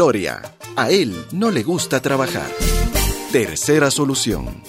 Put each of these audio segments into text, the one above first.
Gloria, a él no le gusta trabajar. Tercera solución.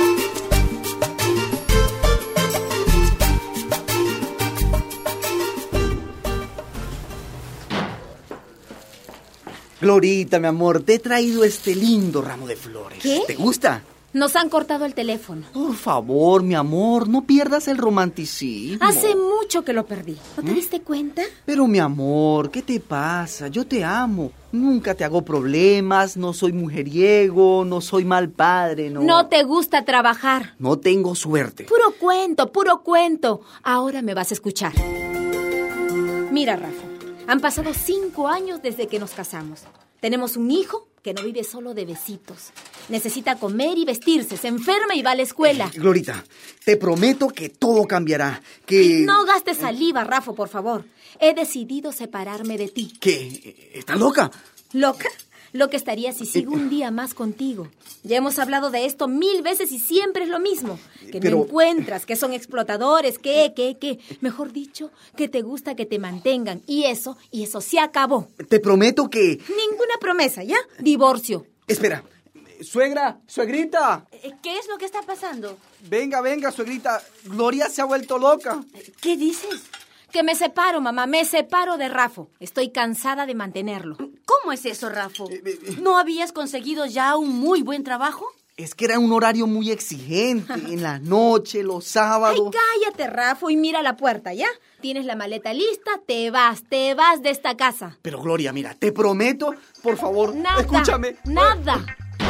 Glorita, mi amor, te he traído este lindo ramo de flores. ¿Qué? ¿Te gusta? Nos han cortado el teléfono. Por favor, mi amor, no pierdas el romanticismo. Hace mucho que lo perdí. ¿No te diste cuenta? Pero, mi amor, ¿qué te pasa? Yo te amo. Nunca te hago problemas, no soy mujeriego, no soy mal padre, no. No te gusta trabajar. No tengo suerte. Puro cuento, puro cuento. Ahora me vas a escuchar. Mira, Rafa, han pasado 5 años desde que nos casamos. Tenemos un hijo que no vive solo de besitos. Necesita comer y vestirse, se enferma y va a la escuela. Glorita, te prometo que todo cambiará, que... No gastes saliva, Rafa, por favor. He decidido separarme de ti. ¿Qué? ¿Estás loca? ¿Loca? Lo que estaría si sigo un día más contigo. Ya hemos hablado de esto 1000 veces y siempre es lo mismo. Que Pero... no encuentras, que son explotadores, que. Mejor dicho, que te gusta que te mantengan. Y eso se acabó. Te prometo que... Ninguna promesa, ¿ya? Divorcio. Espera. Suegra, suegrita. ¿Qué es lo que está pasando? Venga, suegrita. Gloria se ha vuelto loca. ¿Qué dices? Que me separo, mamá, me separo de Rafo. Estoy cansada de mantenerlo. ¿Cómo es eso, Rafo? ¿No habías conseguido ya un muy buen trabajo? Es que era un horario muy exigente, en la noche, los sábados. Ay, cállate, Rafo, y mira la puerta, ¿ya? Tienes la maleta lista, te vas de esta casa. Pero, Gloria, mira, te prometo, por favor, Nada, escúchame. Nada.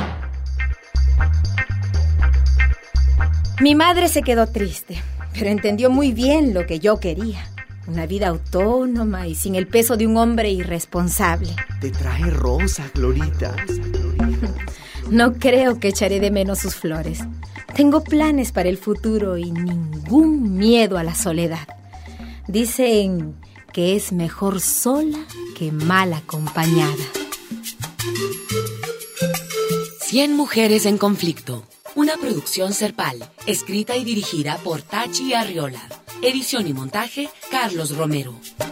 Mi madre se quedó triste, pero entendió muy bien lo que yo quería. Una vida autónoma y sin el peso de un hombre irresponsable. Te traje rosas, Glorita. No creo que echaré de menos sus flores. Tengo planes para el futuro y ningún miedo a la soledad. Dicen que es mejor sola que mal acompañada. 100 mujeres en conflicto. Una producción Serpal, escrita y dirigida por Tachi Arriola. Edición y montaje, Carlos Romero.